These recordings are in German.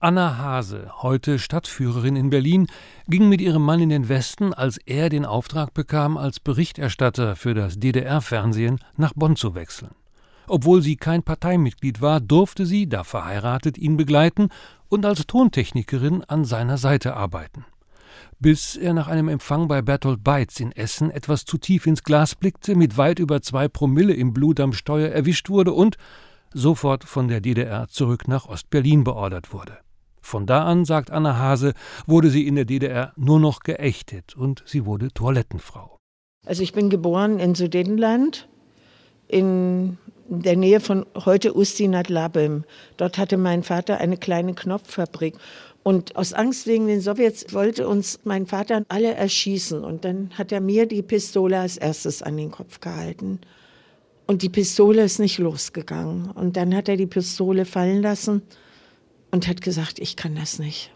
Anna Haase, heute Stadtführerin in Berlin, ging mit ihrem Mann in den Westen, als er den Auftrag bekam, als Berichterstatter für das DDR-Fernsehen nach Bonn zu wechseln. Obwohl sie kein Parteimitglied war, durfte sie, da verheiratet, ihn begleiten und als Tontechnikerin an seiner Seite arbeiten. Bis er nach einem Empfang bei Bertolt Beitz in Essen etwas zu tief ins Glas blickte, mit weit über 2 Promille im Blut am Steuer erwischt wurde und sofort von der DDR zurück nach Ostberlin beordert wurde. Von da an, sagt Anna Haase, wurde sie in der DDR nur noch geächtet und sie wurde Toilettenfrau. Also ich bin geboren in Sudetenland, in der Nähe von heute Usti nad Labem. Dort hatte mein Vater eine kleine Knopffabrik. Und aus Angst wegen den Sowjets wollte uns mein Vater alle erschießen. Und dann hat er mir die Pistole als erstes an den Kopf gehalten. Und die Pistole ist nicht losgegangen. Und dann hat er die Pistole fallen lassen und hat gesagt, ich kann das nicht.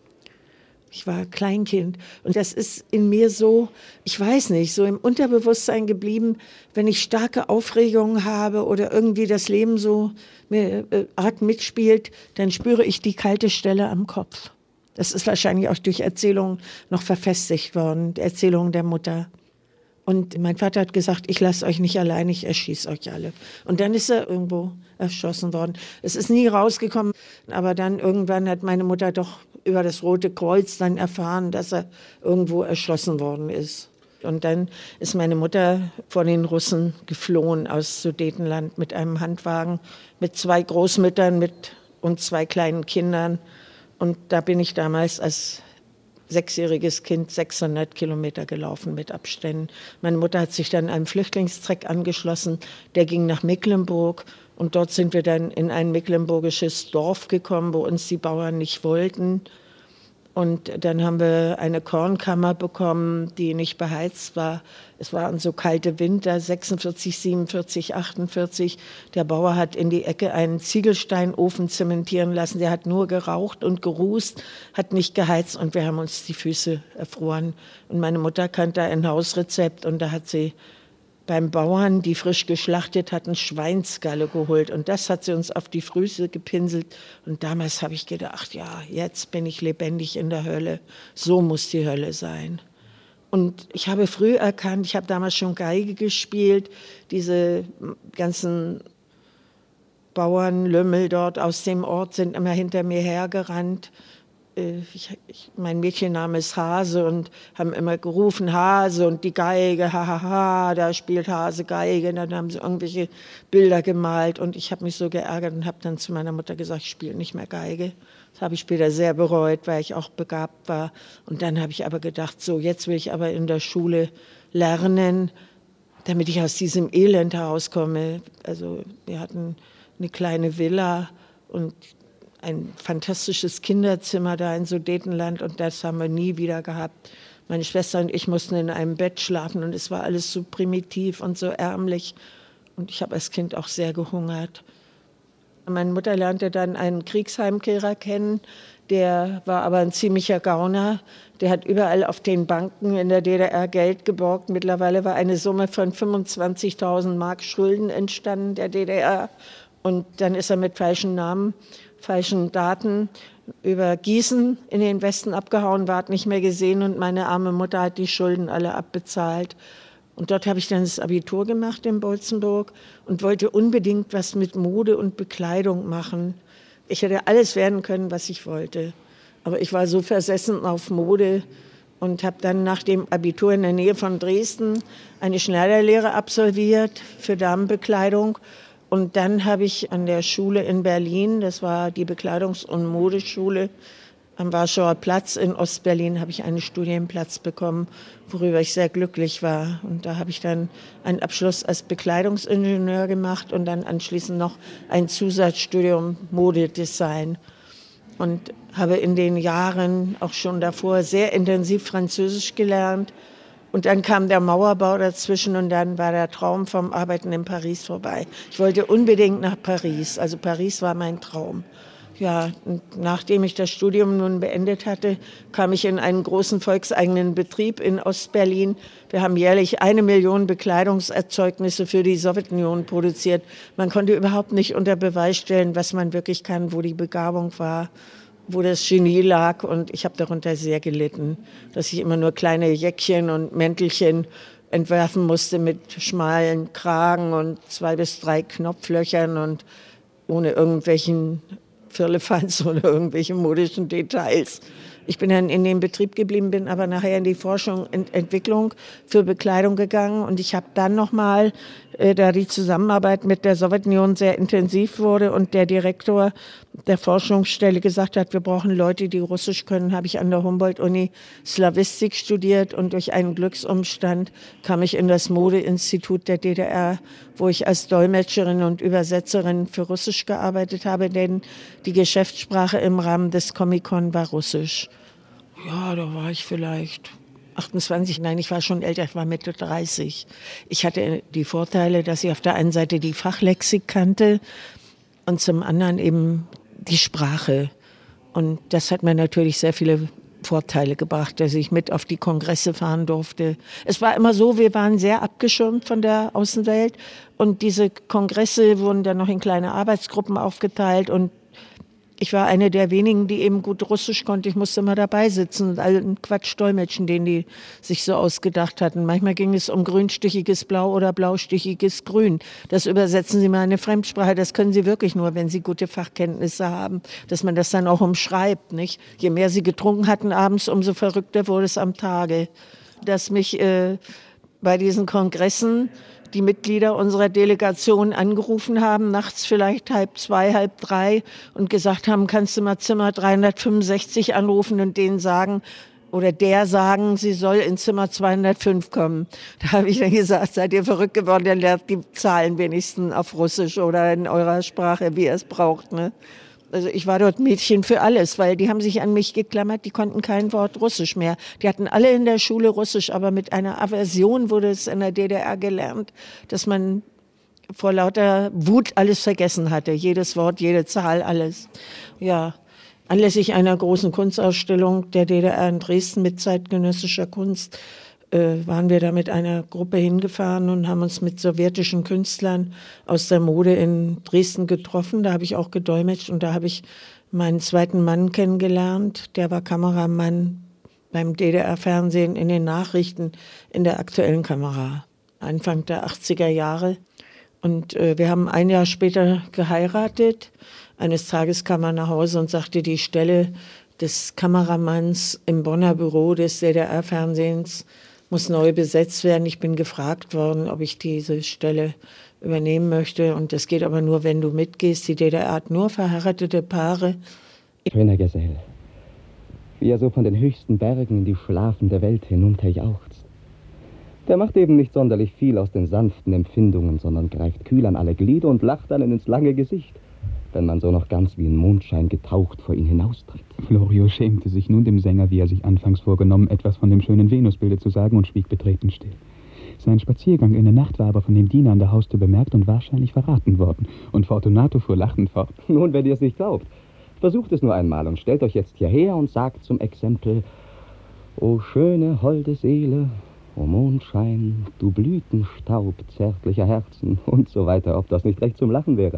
Ich war Kleinkind und das ist in mir so, ich weiß nicht, so im Unterbewusstsein geblieben, wenn ich starke Aufregungen habe oder irgendwie das Leben so mir arg mitspielt, dann spüre ich die kalte Stelle am Kopf. Das ist wahrscheinlich auch durch Erzählungen noch verfestigt worden, Erzählungen der Mutter. Und mein Vater hat gesagt, ich lasse euch nicht allein, ich erschieße euch alle. Und dann ist er irgendwo erschossen worden. Es ist nie rausgekommen, aber dann irgendwann hat meine Mutter doch über das Rote Kreuz dann erfahren, dass er irgendwo erschossen worden ist. Und dann ist meine Mutter vor den Russen geflohen aus Sudetenland mit einem Handwagen, mit 2 Großmüttern und 2 kleinen Kindern. Und da bin ich damals als 6-jähriges Kind 600 Kilometer gelaufen mit Abständen. Meine Mutter hat sich dann einem Flüchtlingstreck angeschlossen, der ging nach Mecklenburg. Und dort sind wir dann in ein mecklenburgisches Dorf gekommen, wo uns die Bauern nicht wollten. Und dann haben wir eine Kornkammer bekommen, die nicht beheizt war. Es waren so kalte Winter, 46, 47, 48. Der Bauer hat in die Ecke einen Ziegelsteinofen zementieren lassen. Der hat nur geraucht und gerußt, hat nicht geheizt und wir haben uns die Füße erfroren. Und meine Mutter kannte ein Hausrezept und da hat sie beim Bauern, die frisch geschlachtet hatten, Schweinsgalle geholt. Und das hat sie uns auf die Füße gepinselt. Und damals habe ich gedacht, ja, jetzt bin ich lebendig in der Hölle. So muss die Hölle sein. Und ich habe früh erkannt, ich habe damals schon Geige gespielt, diese ganzen Bauernlümmel dort aus dem Ort sind immer hinter mir hergerannt. Mein Mädchenname ist Hase und haben immer gerufen, Hase und die Geige, hahaha, da spielt Hase Geige. Dann haben sie irgendwelche Bilder gemalt und ich habe mich so geärgert und habe dann zu meiner Mutter gesagt, ich spiele nicht mehr Geige. Das habe ich später sehr bereut, weil ich auch begabt war. Und dann habe ich aber gedacht, so jetzt will ich aber in der Schule lernen, damit ich aus diesem Elend herauskomme. Also wir hatten eine kleine Villa und ein fantastisches Kinderzimmer da in Sudetenland und das haben wir nie wieder gehabt. Meine Schwester und ich mussten in einem Bett schlafen und es war alles so primitiv und so ärmlich und ich habe als Kind auch sehr gehungert. Meine Mutter lernte dann einen Kriegsheimkehrer kennen, der war aber ein ziemlicher Gauner. Der hat überall auf den Banken in der DDR Geld geborgt. Mittlerweile war eine Summe von 25.000 Mark Schulden entstanden der DDR und dann ist er mit falschen Namen, falschen Daten über Gießen in den Westen abgehauen, war nicht mehr gesehen und meine arme Mutter hat die Schulden alle abbezahlt. Und dort habe ich dann das Abitur gemacht in Boitzenburg und wollte unbedingt was mit Mode und Bekleidung machen. Ich hätte alles werden können, was ich wollte. Aber ich war so versessen auf Mode und habe dann nach dem Abitur in der Nähe von Dresden eine Schneiderlehre absolviert für Damenbekleidung. Und dann habe ich an der Schule in Berlin, das war die Bekleidungs- und Modeschule am Warschauer Platz in Ostberlin, habe ich einen Studienplatz bekommen, worüber ich sehr glücklich war. Und da habe ich dann einen Abschluss als Bekleidungsingenieur gemacht und dann anschließend noch ein Zusatzstudium Modedesign. Und habe in den Jahren auch schon davor sehr intensiv Französisch gelernt. Und dann kam der Mauerbau dazwischen und dann war der Traum vom Arbeiten in Paris vorbei. Ich wollte unbedingt nach Paris, also Paris war mein Traum. Ja, und nachdem ich das Studium nun beendet hatte, kam ich in einen großen volkseigenen Betrieb in Ostberlin. Wir haben jährlich 1 Million Bekleidungserzeugnisse für die Sowjetunion produziert. Man konnte überhaupt nicht unter Beweis stellen, was man wirklich kann, wo die Begabung war. wo das Genie lag. Und ich habe darunter sehr gelitten, dass ich immer nur kleine Jäckchen und Mäntelchen entwerfen musste mit schmalen Kragen und 2 bis 3 Knopflöchern und ohne irgendwelchen Firlefanz oder irgendwelche modischen Details. Ich bin dann in dem Betrieb geblieben, bin aber nachher in die Forschung und Entwicklung für Bekleidung gegangen. Und ich habe dann nochmal, da die Zusammenarbeit mit der Sowjetunion sehr intensiv wurde und der Direktor der Forschungsstelle gesagt hat, wir brauchen Leute, die Russisch können, habe ich an der Humboldt-Uni Slawistik studiert. Und durch einen Glücksumstand kam ich in das Modeinstitut der DDR, wo ich als Dolmetscherin und Übersetzerin für Russisch gearbeitet habe, denn die Geschäftssprache im Rahmen des Comic-Con war Russisch. Ja, da war ich vielleicht 28, nein, ich war schon älter, ich war Mitte 30. Ich hatte die Vorteile, dass ich auf der einen Seite die Fachlexik kannte und zum anderen eben die Sprache. Und das hat mir natürlich sehr viele Vorteile gebracht, dass ich mit auf die Kongresse fahren durfte. Es war immer so, wir waren sehr abgeschirmt von der Außenwelt und diese Kongresse wurden dann noch in kleine Arbeitsgruppen aufgeteilt und ich war eine der wenigen, die eben gut Russisch konnte. Ich musste immer dabei sitzen und allen Quatsch dolmetschen, den die sich so ausgedacht hatten. Manchmal ging es um grünstichiges Blau oder blaustichiges Grün. Das übersetzen Sie mal in eine Fremdsprache. Das können Sie wirklich nur, wenn Sie gute Fachkenntnisse haben, dass man das dann auch umschreibt, nicht? Je mehr Sie getrunken hatten abends, umso verrückter wurde es am Tage. Dass mich bei diesen Kongressen die Mitglieder unserer Delegation angerufen haben, nachts vielleicht 1:30, 2:30 und gesagt haben, kannst du mal Zimmer 365 anrufen und denen sagen, oder der sagen, sie soll in Zimmer 205 kommen. Da habe ich dann gesagt, seid ihr verrückt geworden, dann lernt die Zahlen wenigstens auf Russisch oder in eurer Sprache, wie ihr es braucht, ne? Also ich war dort Mädchen für alles, weil die haben sich an mich geklammert, die konnten kein Wort Russisch mehr. Die hatten alle in der Schule Russisch, aber mit einer Aversion wurde es in der DDR gelernt, dass man vor lauter Wut alles vergessen hatte. Jedes Wort, jede Zahl, alles. Ja, anlässlich einer großen Kunstausstellung der DDR in Dresden mit zeitgenössischer Kunst waren wir da mit einer Gruppe hingefahren und haben uns mit sowjetischen Künstlern aus der Mode in Dresden getroffen. Da habe ich auch gedolmetscht und da habe ich meinen zweiten Mann kennengelernt. Der war Kameramann beim DDR-Fernsehen in den Nachrichten in der aktuellen Kamera, Anfang der 80er Jahre. Und wir haben ein Jahr später geheiratet. Eines Tages kam er nach Hause und sagte, die Stelle des Kameramanns im Bonner Büro des DDR-Fernsehens muss neu besetzt werden. Ich bin gefragt worden, ob ich diese Stelle übernehmen möchte. Und das geht aber nur, wenn du mitgehst. Die DDR hat nur verheiratete Paare. Schöner Gesell, wie er so von den höchsten Bergen in die schlafende Welt hinunterjauchzt. Der macht eben nicht sonderlich viel aus den sanften Empfindungen, sondern greift kühl an alle Glieder und lacht einen ins lange Gesicht, wenn man so noch ganz wie in Mondschein getaucht vor ihn hinaustritt. Florio schämte sich nun dem Sänger, wie er sich anfangs vorgenommen, etwas von dem schönen Venusbilde zu sagen und schwieg betreten still. Sein Spaziergang in der Nacht war aber von dem Diener an der Haustür bemerkt und wahrscheinlich verraten worden. Und Fortunato fuhr lachend fort. Nun, wenn ihr es nicht glaubt, versucht es nur einmal und stellt euch jetzt hierher und sagt zum Exempel: O schöne, holde Seele, o Mondschein, du Blütenstaub zärtlicher Herzen und so weiter, ob das nicht recht zum Lachen wäre.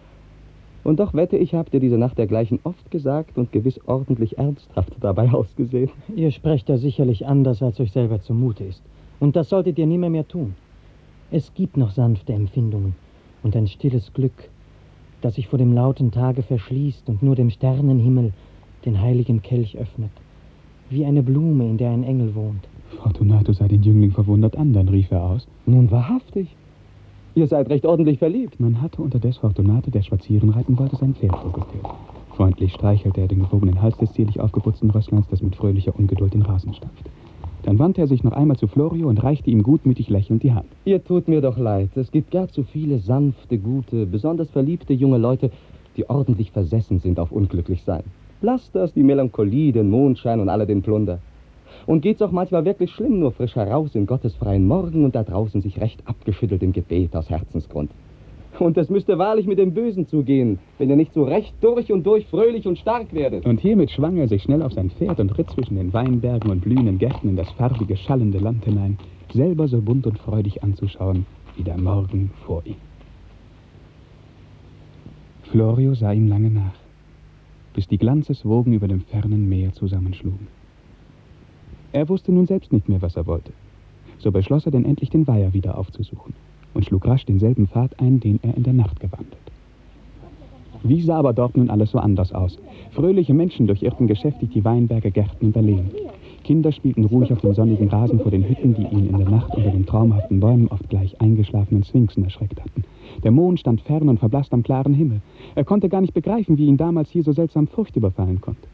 Und doch wette ich, habt ihr diese Nacht dergleichen oft gesagt und gewiss ordentlich ernsthaft dabei ausgesehen. Ihr sprecht da sicherlich anders, als euch selber zumute ist. Und das solltet ihr nimmer mehr tun. Es gibt noch sanfte Empfindungen und ein stilles Glück, das sich vor dem lauten Tage verschließt und nur dem Sternenhimmel den heiligen Kelch öffnet. Wie eine Blume, in der ein Engel wohnt. Fortunato sah den Jüngling verwundert an, dann rief er aus. Nun wahrhaftig. Ihr seid recht ordentlich verliebt. Man hatte unterdes Fortunato, der spazieren reiten wollte, sein Pferd vorgeführt. Freundlich streichelte er den gebogenen Hals des zierlich aufgeputzten Rössleins, das mit fröhlicher Ungeduld den Rasen stampfte. Dann wandte er sich noch einmal zu Florio und reichte ihm gutmütig lächelnd die Hand. Ihr tut mir doch leid. Es gibt gar zu viele sanfte, gute, besonders verliebte junge Leute, die ordentlich versessen sind auf Unglücklichsein. Lasst das, die Melancholie, den Mondschein und alle den Plunder. Und geht's auch manchmal wirklich schlimm, nur frisch heraus in Gottes freien Morgen und da draußen sich recht abgeschüttelt im Gebet aus Herzensgrund. Und es müsste wahrlich mit dem Bösen zugehen, wenn ihr nicht so recht durch und durch fröhlich und stark werdet. Und hiermit schwang er sich schnell auf sein Pferd und ritt zwischen den Weinbergen und blühenden Gärten in das farbige, schallende Land hinein, selber so bunt und freudig anzuschauen, wie der Morgen vor ihm. Florio sah ihm lange nach. bis die Glanzeswogen über dem fernen Meer zusammenschlugen. Er wusste nun selbst nicht mehr, was er wollte. So beschloss er denn endlich, den Weiher wieder aufzusuchen und schlug rasch denselben Pfad ein, den er in der Nacht gewandelt. Wie sah aber dort nun alles so anders aus? Fröhliche Menschen durchirrten geschäftig die Weinberge, Gärten und Alleen. Kinder spielten ruhig auf dem sonnigen Rasen vor den Hütten, die ihn in der Nacht unter den traumhaften Bäumen oft gleich eingeschlafenen Sphinxen erschreckt hatten. Der Mond stand fern und verblasst am klaren Himmel. Er konnte gar nicht begreifen, wie ihn damals hier so seltsam Furcht überfallen konnte.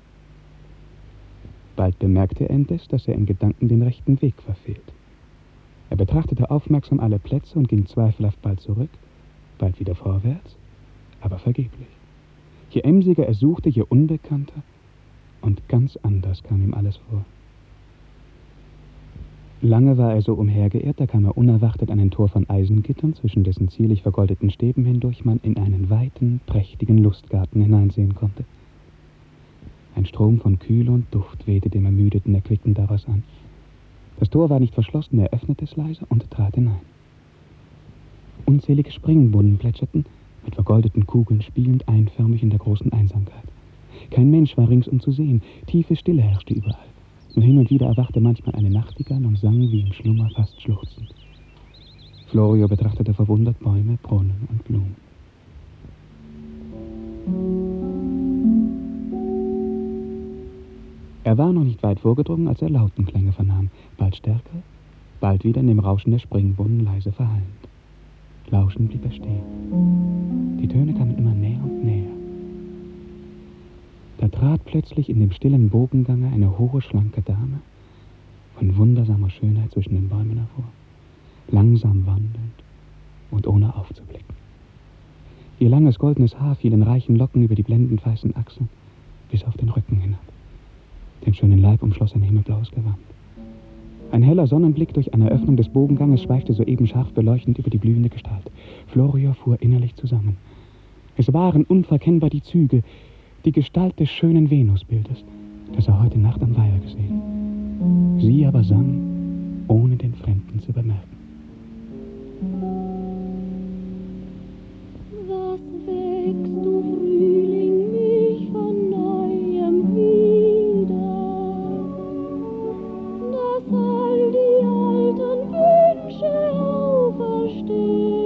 Bald bemerkte er indes, dass er in Gedanken den rechten Weg verfehlt. Er betrachtete aufmerksam alle Plätze und ging zweifelhaft bald zurück, bald wieder vorwärts, aber vergeblich. Je emsiger er suchte, je unbekannter und ganz anders kam ihm alles vor. Lange war er so umhergeirrt, da kam er unerwartet an ein Tor von Eisengittern, zwischen dessen zierlich vergoldeten Stäben hindurch man in einen weiten, prächtigen Lustgarten hineinsehen konnte. Ein Strom von Kühle und Duft wehte dem ermüdeten Erquickten daraus an. Das Tor war nicht verschlossen, er öffnete es leise und trat hinein. Unzählige Springbrunnen plätscherten, mit vergoldeten Kugeln spielend einförmig in der großen Einsamkeit. Kein Mensch war ringsum zu sehen, tiefe Stille herrschte überall. Nur hin und wieder erwachte manchmal eine Nachtigall und sang wie im Schlummer fast schluchzend. Florio betrachtete verwundert Bäume, Brunnen und Blumen. Er war noch nicht weit vorgedrungen, als er Lautenklänge vernahm, bald stärker, bald wieder in dem Rauschen der Springbrunnen leise verhallend. Lauschend blieb er stehen. Die Töne kamen immer näher und näher. Da trat plötzlich in dem stillen Bogengange eine hohe, schlanke Dame von wundersamer Schönheit zwischen den Bäumen hervor, langsam wandelnd und ohne aufzublicken. Ihr langes goldenes Haar fiel in reichen Locken über die blendend weißen Achseln bis auf den Rücken hinab. Den schönen Leib umschloss ein himmelblaues Gewand. Ein heller Sonnenblick durch eine Öffnung des Bogenganges schweifte soeben scharf beleuchtend über die blühende Gestalt. Florio fuhr innerlich zusammen. Es waren unverkennbar die Züge, die Gestalt des schönen Venusbildes, das er heute Nacht am Weiher gesehen. Sie aber sang, ohne den Fremden zu bemerken. Was wächst du, Frühling, mich von neuem wieder, dass all die alten Wünsche auferstehen?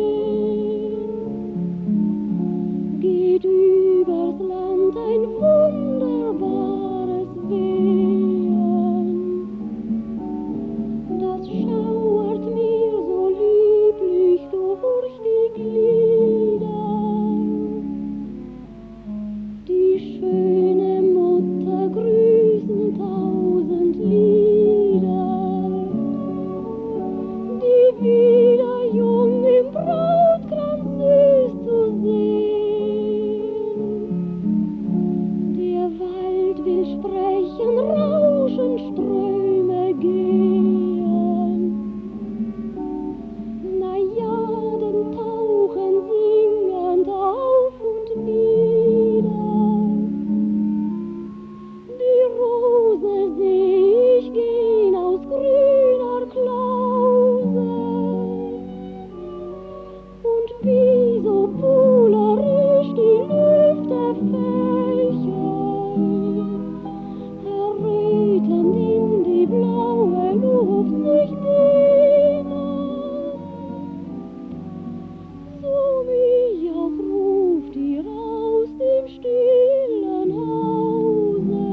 Geht übers Land ein wunderbares Wehen, das schauert mir so lieblich durch die Glieder. Die schöne Mutter grüßen 1000 Lieder, die wieder jung im Brautkranz süß zu sehen. Der Wald will sprechen, rauschen Ströme gehen. Na ja, denn tauchen singend auf und nieder. Die Rose seh ich gehen aus grüner Klause, und wie so buhlerisch die Lüfte fächeln, errötend in die blaue Luft sich dehnen, so mich auch ruft ihr aus dem stillen Hause.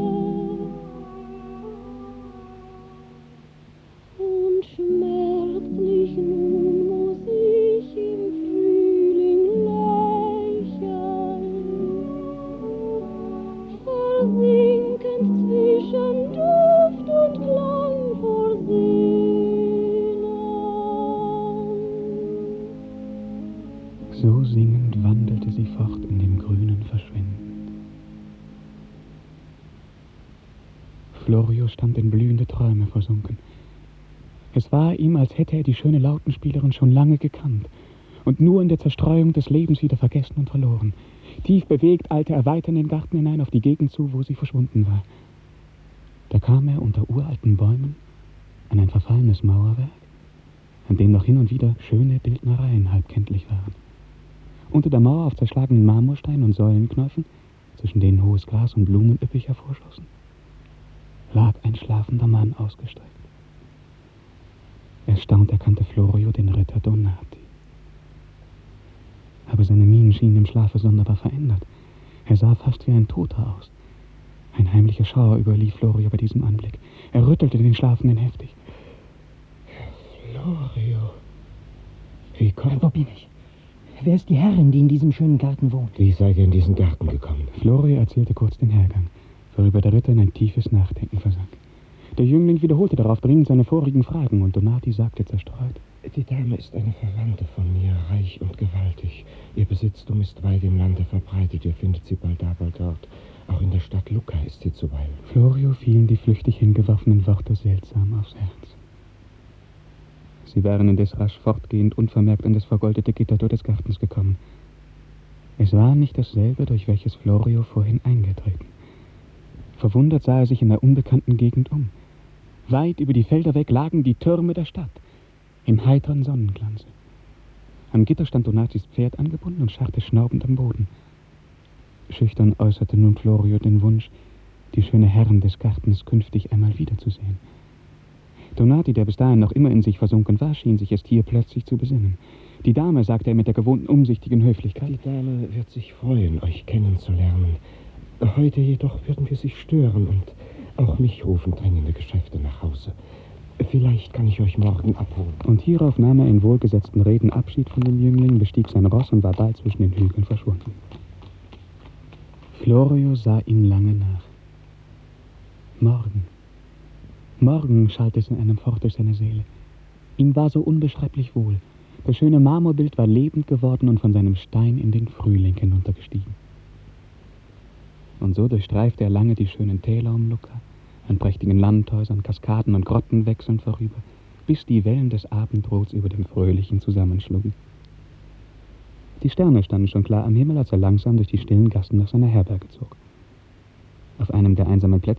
Und schmerzlich nun muss ich im Frühling lächeln, versinkend zwischen Duft und Klang vor Sehnen. So singend wandelte sie fort in dem grünen Verschwinden. Florio stand in blühende Träume versunken. Es war ihm, als hätte er die schöne Lautenspielerin schon lange gekannt und nur in der Zerstreuung des Lebens wieder vergessen und verloren. Tief bewegt eilte er weiter in den Garten hinein auf die Gegend zu, wo sie verschwunden war. Da kam er unter uralten Bäumen an ein verfallenes Mauerwerk, an dem noch hin und wieder schöne Bildnereien halb kenntlich waren. Unter der Mauer auf zerschlagenen Marmorsteinen und Säulenknäufen zwischen denen hohes Gras und Blumen üppig hervorschossen, lag ein schlafender Mann ausgestreckt. Erstaunt erkannte Florio den Ritter Donati. Aber seine Mienen schienen im Schlafe sonderbar verändert. Er sah fast wie ein Toter aus. Ein heimlicher Schauer überlief Florio bei diesem Anblick. Er rüttelte den Schlafenden heftig. Florio, wie kommt... Wo bin ich? Wer ist die Herrin, die in diesem schönen Garten wohnt? Wie seid ihr in diesen Garten gekommen? Florio erzählte kurz den Hergang, worüber der Ritter in ein tiefes Nachdenken versank. Der Jüngling wiederholte darauf dringend seine vorigen Fragen und Donati sagte zerstreut: Die Dame ist eine Verwandte von mir, reich und gewaltig. Ihr Besitztum ist weit im Lande verbreitet. Ihr findet sie bald da, bald dort. Auch in der Stadt Lucca ist sie zuweilen. Florio fielen die flüchtig hingeworfenen Worte seltsam aufs Herz. Sie waren indes rasch fortgehend unvermerkt an das vergoldete Gittertor des Gartens gekommen. Es war nicht dasselbe, durch welches Florio vorhin eingetreten. Verwundert sah er sich in der unbekannten Gegend um. Weit über die Felder weg lagen die Türme der Stadt, im heiteren Sonnenglanze. Am Gitter stand Donatis Pferd angebunden und scharrte schnaubend am Boden. Schüchtern äußerte nun Florio den Wunsch, die schöne Herrin des Gartens künftig einmal wiederzusehen. Donati, der bis dahin noch immer in sich versunken war, schien sich erst hier plötzlich zu besinnen. Die Dame, sagte er mit der gewohnten umsichtigen Höflichkeit. Die Dame wird sich freuen, euch kennenzulernen. Heute jedoch würden wir sie stören und auch mich rufen dringende Geschäfte nach Hause. Vielleicht kann ich euch morgen abholen. Und hierauf nahm er in wohlgesetzten Reden Abschied von dem Jüngling, bestieg sein Ross und war bald zwischen den Hügeln verschwunden. Florio sah ihm lange nach. Morgen schallte es in einem fort durch seine Seele. Ihm war so unbeschreiblich wohl. Das schöne Marmorbild war lebend geworden und von seinem Stein in den Frühling hinuntergestiegen. Und so durchstreifte er lange die schönen Täler um Lucca, an prächtigen Landhäusern, Kaskaden und Grotten wechselnd vorüber, bis die Wellen des Abendrots über dem Fröhlichen zusammenschlugen. Die Sterne standen schon klar am Himmel, als er langsam durch die stillen Gassen nach seiner Herberge zog. Auf einem der einsamen Plätze